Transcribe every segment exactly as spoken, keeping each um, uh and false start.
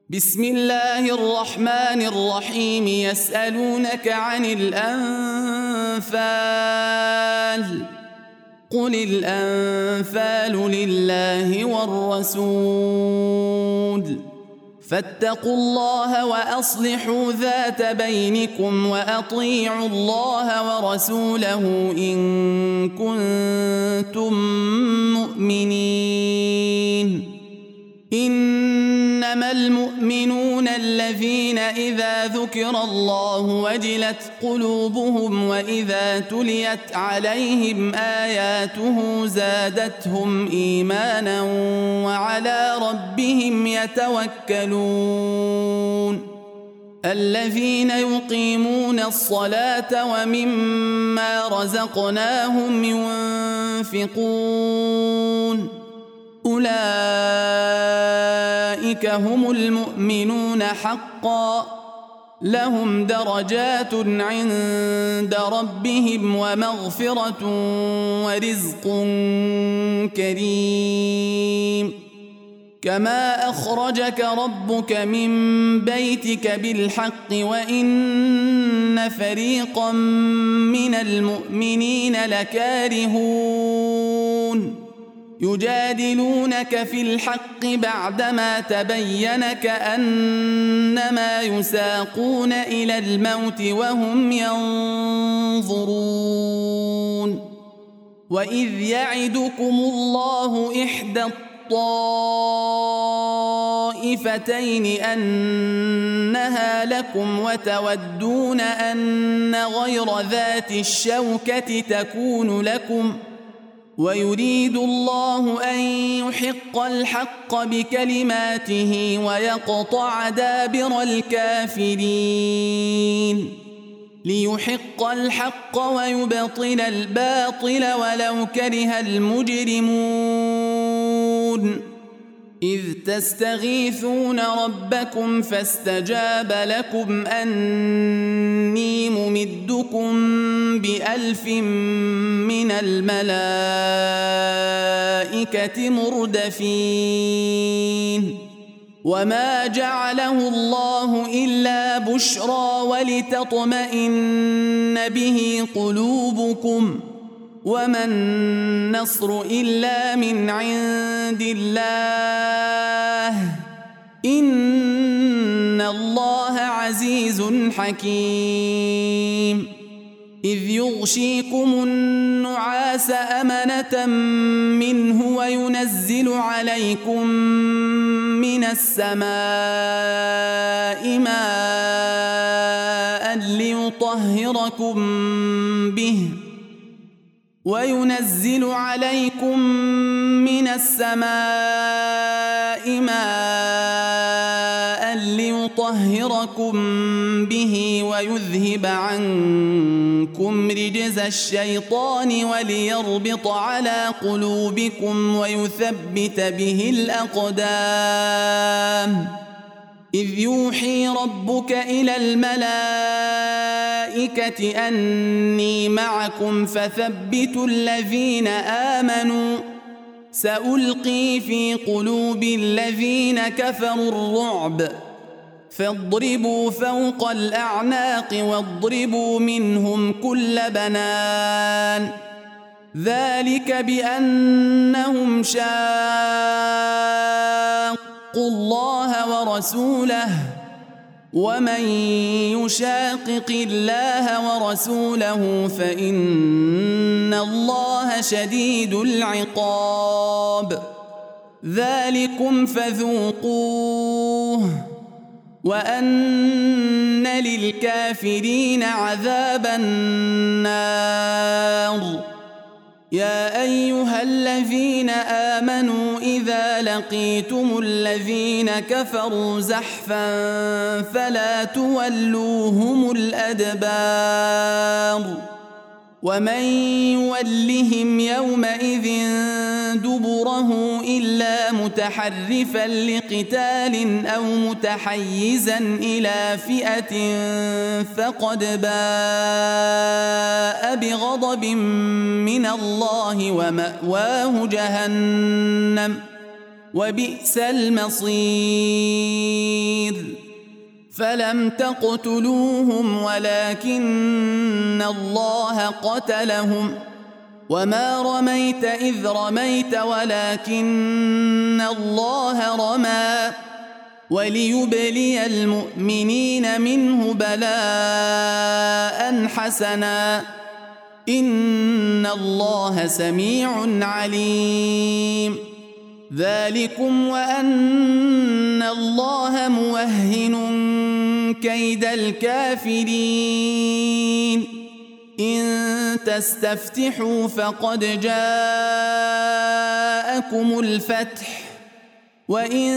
بسم الله الرحمن الرحيم. يسألونك عن الأنفال قل الأنفال لله والرسول فاتقوا الله وأصلحوا ذات بينكم وأطيعوا الله ورسوله إن كنتم مؤمنين. إنما المؤمنون الذين إذا ذكر الله وجلت قلوبهم وإذا تليت عليهم آياته زادتهم إيمانا وعلى ربهم يتوكلون. الذين يقيمون الصلاة ومما رزقناهم ينفقون أولئك هم المؤمنون حقا لهم درجات عند ربهم ومغفرة ورزق كريم. كما أخرجك ربك من بيتك بالحق وإن فريقا من المؤمنين لكارهون يجادلونك في الحق بعدما تبين كأنما يساقون إلى الموت وهم ينظرون. وإذ يعدكم الله إحدى الطائفتين أنها لكم وتودون أن غير ذات الشوكة تكون لكم ويريد الله أن يحق الحق بكلماته ويقطع دابر الكافرين ليحق الحق ويبطل الباطل ولو كره المجرمون. إذ تستغيثون ربكم فاستجاب لكم أني ممدكم بألف من الملائكة مردفين. وما جعله الله إلا بشرى ولتطمئن به قلوبكم وما النصر إلا من عند الله إن الله عزيز حكيم. إذ يغشيكم النعاس أمنة منه وينزل عليكم من السماء ماء ليطهركم به وينزل عليكم من السماء ماء ليطهركم به ويذهب عنكم رجز الشيطان وليربط على قلوبكم ويثبت به الأقدام. إذ يوحي ربك إلى الملائكة أني معكم فثبتوا الذين آمنوا سألقي في قلوب الذين كفروا الرعب فاضربوا فوق الأعناق واضربوا منهم كل بنان. ذلك بأنهم شاقوا الله ورسوله ومن يشاقق الله ورسوله فإن الله شديد العقاب. ذلكم فذوقوه وأن للكافرين عذاب النار. يا أيها الذين آمنوا إذا لقيتم الذين كفروا زحفا فلا تولوهم الأدبار ومن يولهم يومئذ دبره إلا متحرفا لقتال أو متحيزا إلى فئة فقد باء بغضب من الله ومأواه جهنم وبئس المصير. فلم تقتلوهم ولكن الله قتلهم وما رميت إذ رميت ولكن الله رمى وليبلي المؤمنين منه بلاء حسنا إن الله سميع عليم ذلكم وأن الله موهن كيد الكافرين إن تستفتحوا فقد جاءكم الفتح وإن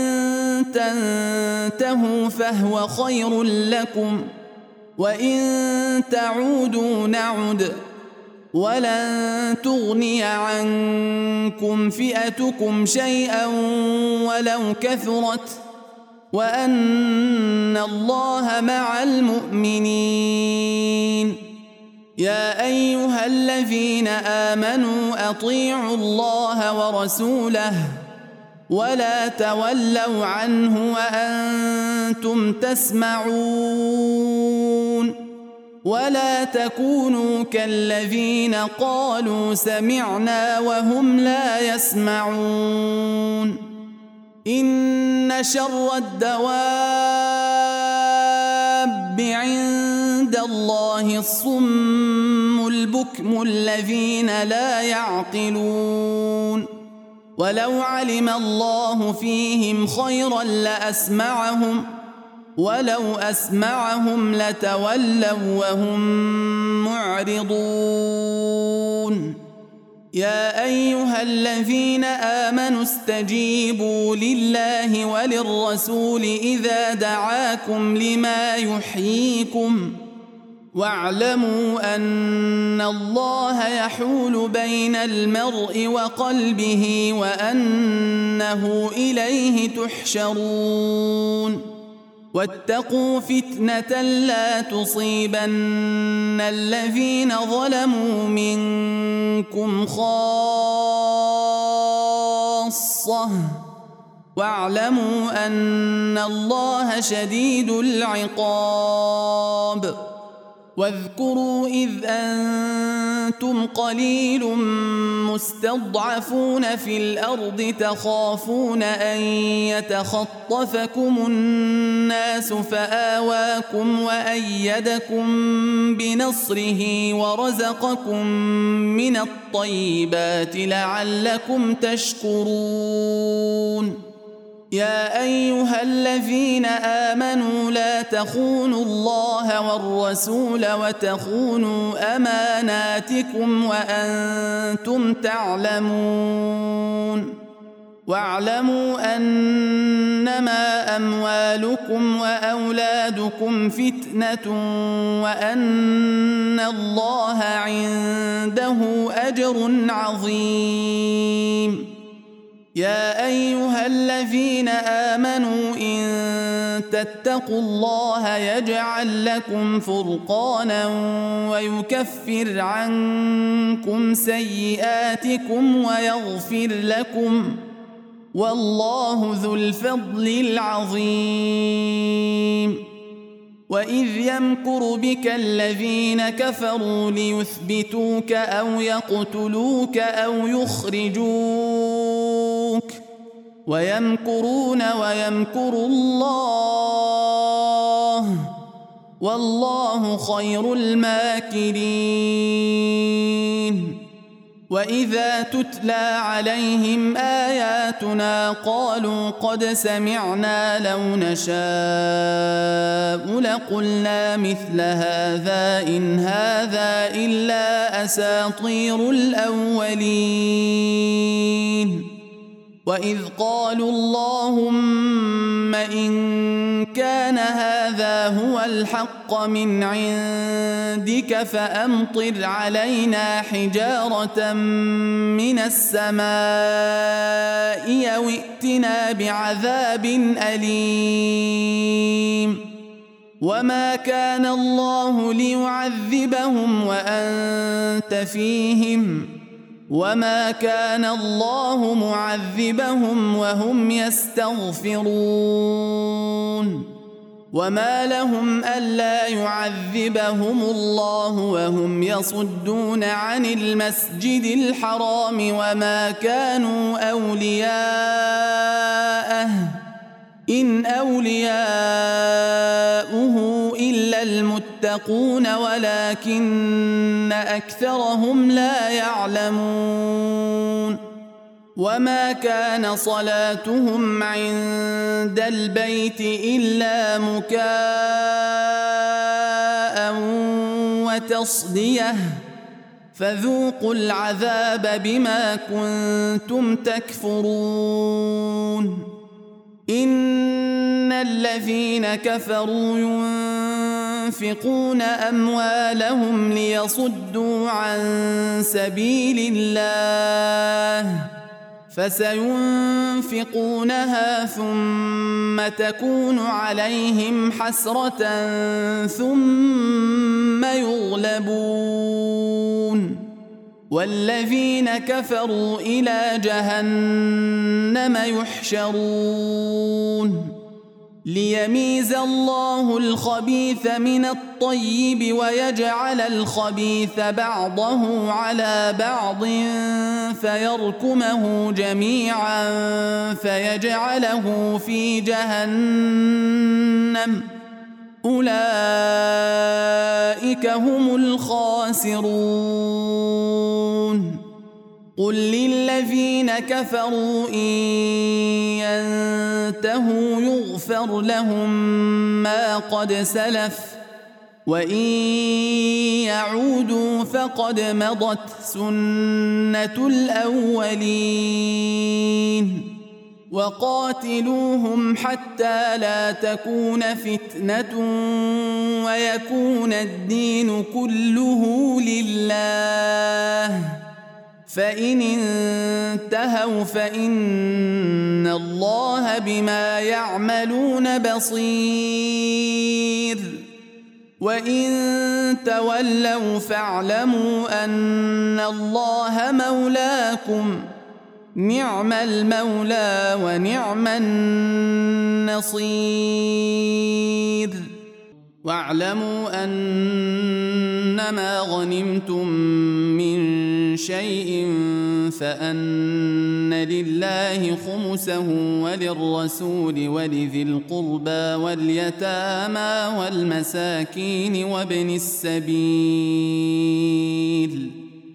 تنتهوا فهو خير لكم وإن تعودوا نعد ولن تغني عنكم فئتكم شيئا ولو كثرت وأن الله مع المؤمنين يا أيها الذين آمنوا أطيعوا الله ورسوله ولا تولوا عنه وأنتم تسمعون ولا تكونوا كالذين قالوا سمعنا وهم لا يسمعون إن شر الدواب عند الله الصم البكم الذين لا يعقلون ولو علم الله فيهم خيرا لأسمعهم ولو أسمعهم لتولوا وهم معرضون يا أيها الذين آمنوا استجيبوا لله وللرسول إذا دعاكم لما يحييكم واعلموا أن الله يحول بين المرء وقلبه وأنه إليه تحشرون واتقوا فتنة لا تصيبن الذين ظلموا منكم خاصة واعلموا أن الله شديد العقاب واذكروا إذ أنتم قليل مستضعفون في الأرض تخافون أن يتخطفكم الناس فآواكم وأيدكم بنصره ورزقكم من الطيبات لعلكم تشكرون يا أيها الذين آمنوا لا تخونوا الله والرسول وتخونوا أماناتكم وأنتم تعلمون واعلموا أنما أموالكم وأولادكم فتنة وأن الله عنده أجر عظيم يا أيها الذين آمنوا إن تتقوا الله يجعل لكم فرقانا ويكفر عنكم سيئاتكم ويغفر لكم والله ذو الفضل العظيم وإذ يمكر بك الذين كفروا ليثبتوك أو يقتلوك أو يخرجوك ويمكرون ويمكر الله والله خير الماكرين وإذا تتلى عليهم آياتنا قالوا قد سمعنا لو نشاء لقلنا مثل هذا إن هذا إلا أساطير الأولين وإذ قالوا اللهم إن كان هذا هو الحق من عندك فأمطر علينا حجارة من السماء أو ائتنا بعذاب أليم وما كان الله ليعذبهم وأنت فيهم وما كان الله معذبهم وهم يستغفرون وما لهم ألا يعذبهم الله وهم يصدون عن المسجد الحرام وما كانوا أولياءه إن أولياؤه إلا المتقون ولكن أكثرهم لا يعلمون وما كان صلاتهم عند البيت إلا مكاء وتصدية فذوقوا العذاب بما كنتم تكفرون إن الذين كفروا ينفقون أموالهم ليصدوا عن سبيل الله فسينفقونها ثم تكون عليهم حسرة ثم يغلبون والذين كفروا إلى جهنم يحشرون ليميز الله الخبيث من الطيب ويجعل الخبيث بعضه على بعض فيركمه جميعا فيجعله في جهنم أولئك هم الخاسرون قل للذين كفروا إن ينتهوا يغفر لهم ما قد سلف وإن يعودوا فقد مضت سنة الأولين وقاتلوهم حتى لا تكون فتنة ويكون الدين كله لله فإن انتهوا فإن الله بما يعملون بصير وإن تولوا فاعلموا أن الله مولاكم نعم المولى ونعم النصير واعلموا أنما غنمتم من شيء فأن لله خمسه وللرسول ولذي القربى واليتامى والمساكين وابن السبيل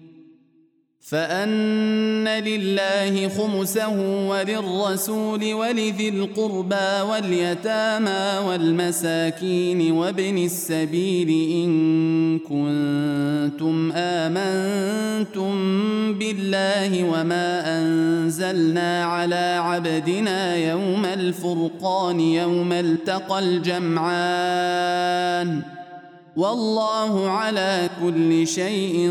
فأن لله خمسه وللرسول ولذي القربى واليتامى والمساكين وابن السبيل إن كنتم آمنتم بالله وما أنزلنا على عبدنا يوم الفرقان يوم التقى الجمعان والله على كل شيء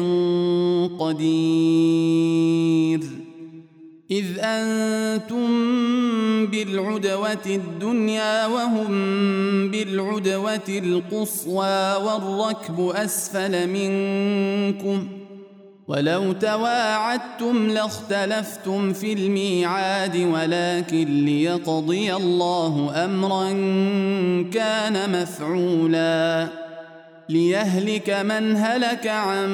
قدير إذ أنتم بالعدوة الدنيا وهم بالعدوة القصوى والركب أسفل منكم ولو تواعدتم لاختلفتم في الميعاد ولكن ليقضي الله أمرا كان مفعولا ليهلك من هلك عن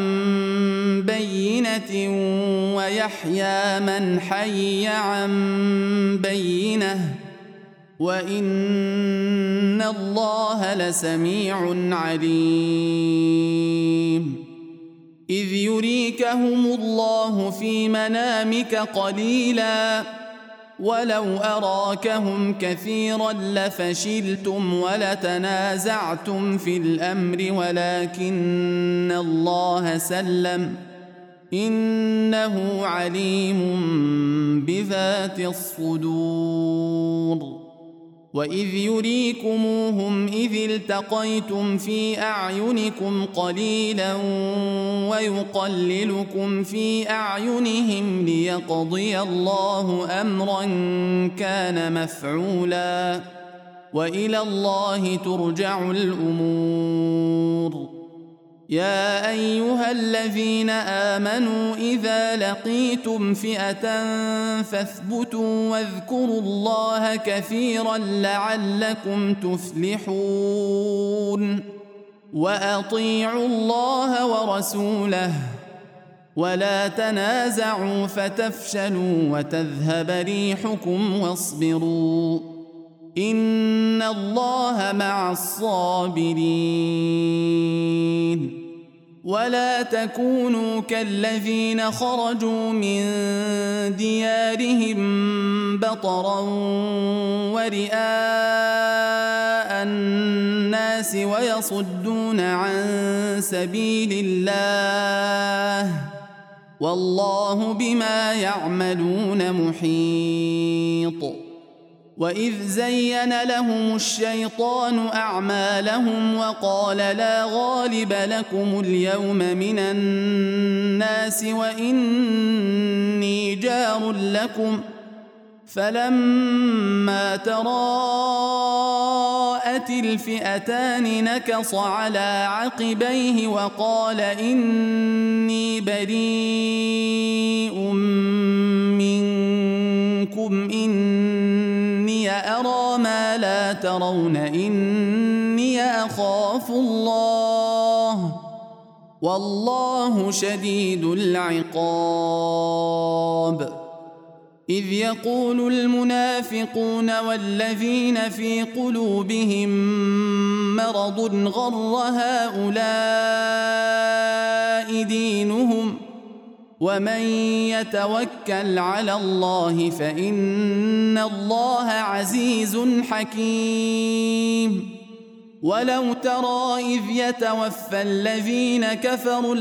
بينة ويحيى من حي عن بينة وإن الله لسميع عليم إذ يريكهم الله في منامك قليلاً ولو أراكهم كثيرا لفشلتم ولتنازعتم في الأمر ولكن الله سلم إنه عليم بذات الصدور وإذ يريكموهم إذ التقيتم في أعينكم قليلا ويقللكم في أعينهم ليقضي الله أمرا كان مفعولا وإلى الله ترجع الأمور يا أيها الذين آمنوا إذا لقيتم فئة فاثبتوا واذكروا الله كثيرا لعلكم تفلحون وأطيعوا الله ورسوله ولا تنازعوا فتفشلوا وتذهب ريحكم واصبروا إن الله مع الصابرين ولا تكونوا كالذين خرجوا من ديارهم بطرا ورئاء الناس ويصدون عن سبيل الله والله بما يعملون محيط وإذ زين لهم الشيطان أعمالهم وقال لا غالب لكم اليوم من الناس وإني جار لكم فلما تراءت الفئتان نكص على عقبيه وقال إني بريء منكم إني أرى ما لا ترون إني أخاف الله والله شديد العقاب إذ يقول المنافقون والذين في قلوبهم مرض غر هؤلاء دينهم ومن يتوكل على الله فإن الله عزيز حكيم ولو ترى إذ يتوفى الذين كفروا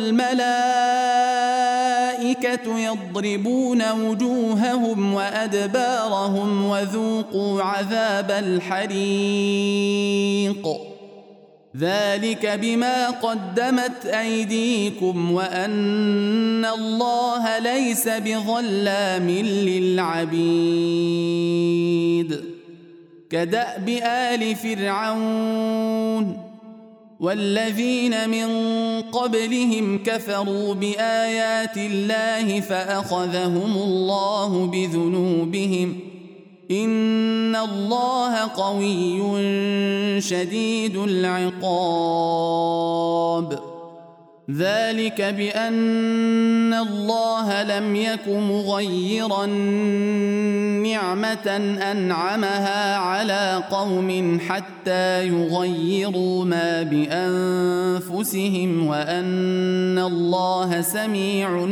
الملائكة يضربون وجوههم وأدبارهم وذوقوا عذاب الحريق ذلك بما قدمت أيديكم وأن الله ليس بظلام للعبيد كدأب آل فرعون والذين من قبلهم كفروا بآيات الله فأخذهم الله بذنوبهم إن الله قوي شديد العقاب ذلك بأن الله لم يك مغيرا نعمة أنعمها على قوم حتى يغيروا ما بأنفسهم وأن الله سميع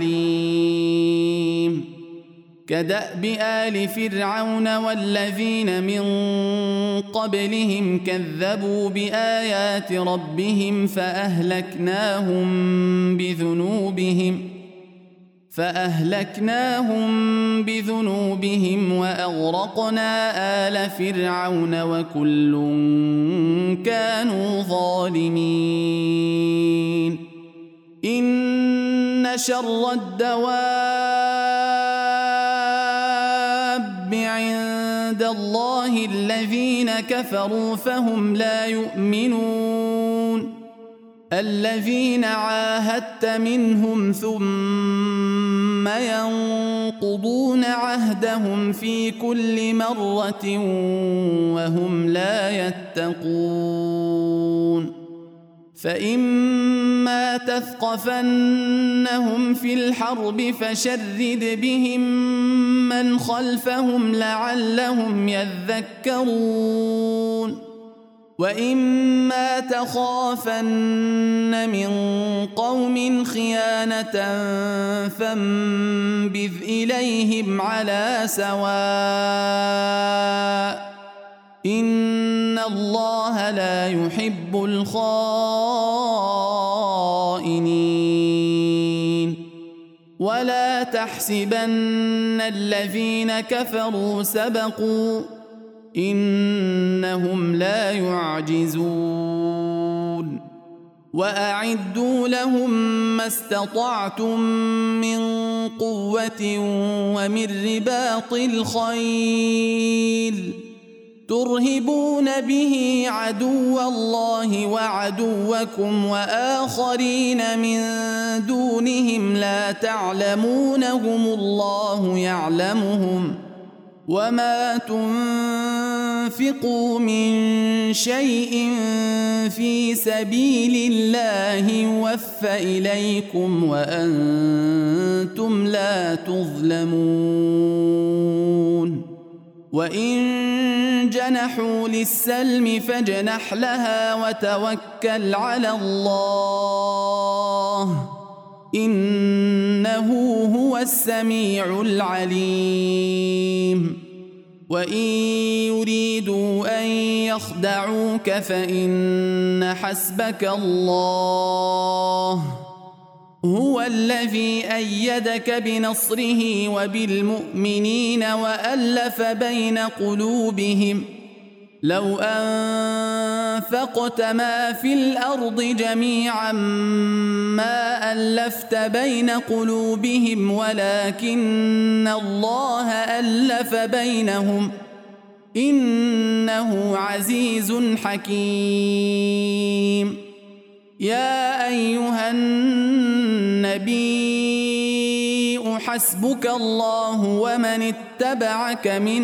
عليم كدأب آل فرعون والذين من قبلهم كذبوا بآيات ربهم فأهلكناهم بذنوبهم فأهلكناهم بذنوبهم وأغرقنا آل فرعون وكل كانوا ظالمين إن شر الدواب عند الله الذين كفروا فهم لا يؤمنون الذين عاهدت منهم ثم ينقضون عهدهم في كل مرة وهم لا يتقون فإما تثقفنهم في الحرب فشرد بهم من خلفهم لعلهم يذكرون وإما تخافن من قوم خيانة فانبذ إليهم على سواء إن الله لا يحب الخائنين ولا تحسبن الذين كفروا سبقوا إنهم لا يعجزون وأعدوا لهم ما استطعتم من قوة ومن رباط الخيل ترهبون به عدو الله وعدوكم وآخرين من دونهم لا تعلمونهم الله يعلمهم وما تنفقوا من شيء في سبيل الله يوفى إليكم وأنتم لا تظلمون وإن جنحوا للسلم فاجنح لها وتوكل على الله إنه هو السميع العليم وإن يريدوا أن يخدعوك فإن حسبك الله هو الذي أيدك بنصره وبالمؤمنين وألف بين قلوبهم لو أنفقت ما في الأرض جميعا ما ألفت بين قلوبهم ولكن الله ألف بينهم إنه عزيز حكيم يا أيها النبي حسبك الله ومن اتبعك من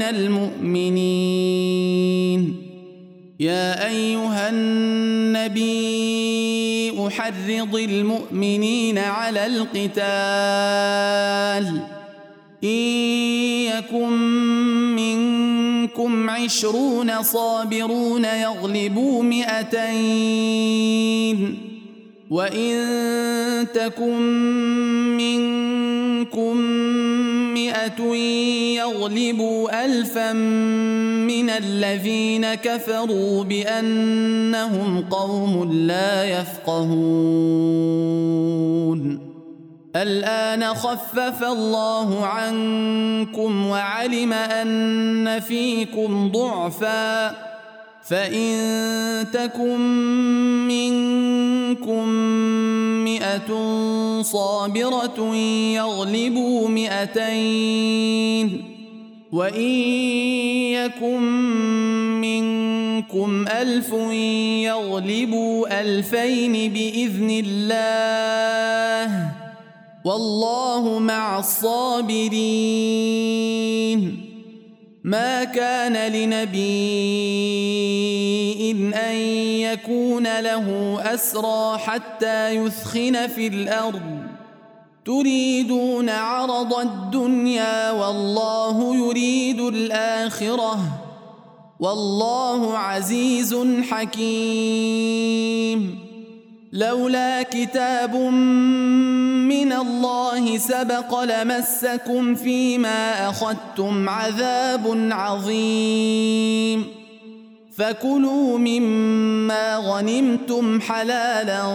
المؤمنين يا أيها النبي حرض المؤمنين على القتال إن يكن منكم عشرون صابرون يغلبوا مئتين وإن تكن منكم مئة يغلبوا ألفا من الذين كفروا بأنهم قوم لا يفقهون الآن خفف الله عنكم وعلم أن فيكم ضعفا فإن تكن منكم مئة صابرة يغلبوا مئتين وإن يكن منكم ألف يغلبوا ألفين بإذن الله والله مع الصابرين ما كان لنبي أن يكون له أسرى حتى يثخن في الأرض تريدون عرض الدنيا والله يريد الآخرة والله عزيز حكيم لولا كتاب من الله سبق لمسكم فيما أخذتم عذاب عظيم فكلوا مما غنمتم حلالا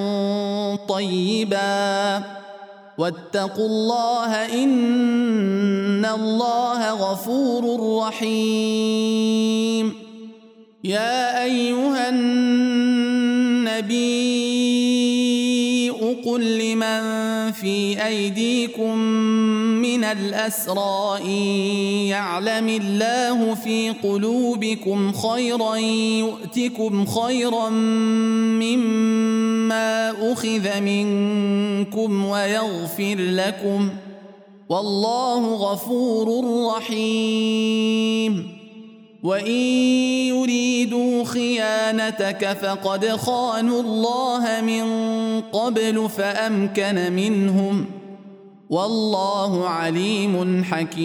طيبا واتقوا الله إن الله غفور رحيم يا أيها النبي قل لمن في أيديكم من الأسرى إن يعلم الله في قلوبكم خيرا يؤتكم خيرا مما أخذ منكم ويغفر لكم والله غفور رحيم وإن يريدوا خيانتك فقد خانوا الله من قبل فأمكن منهم والله عليم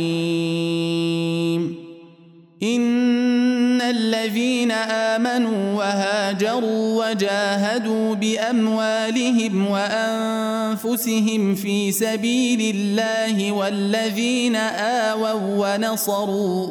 حكيم إن الذين آمنوا وهاجروا وجاهدوا بأموالهم وأنفسهم في سبيل الله والذين آووا ونصروا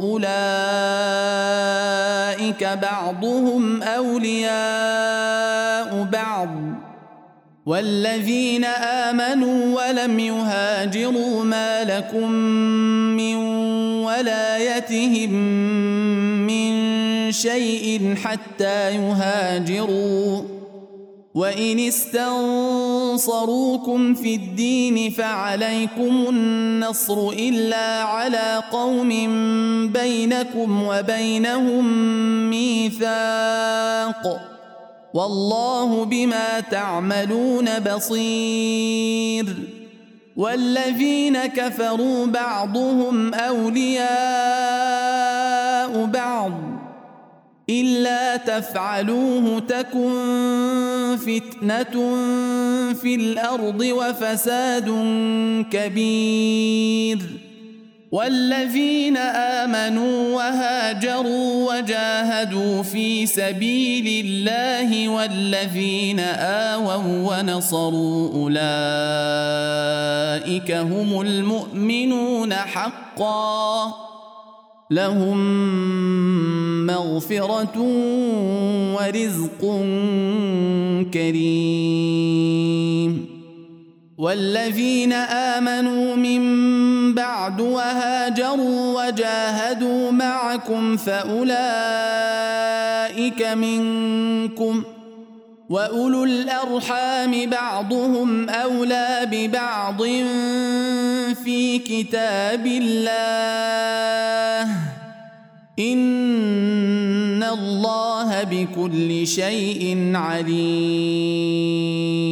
أولئك بعضهم أولياء بعض والذين آمنوا ولم يهاجروا ما لكم من ولايتهم من شيء حتى يهاجروا وإن استنصروكم في الدين فعليكم النصر إلا على قوم بينكم وبينهم ميثاق والله بما تعملون بصير والذين كفروا بعضهم أولياء بعض إلا تفعلوه تكن فتنة في الأرض وفساد كبير والذين آمنوا وهاجروا وجاهدوا في سبيل الله والذين آووا ونصروا أولئك هم المؤمنون حقا لهم مغفرة ورزق كريم والذين آمنوا من بعد وهاجروا وجاهدوا معكم فأولئك منكم وأولو الأرحام بعضهم أولى ببعض في كتاب الله إن الله بكل شيء عليم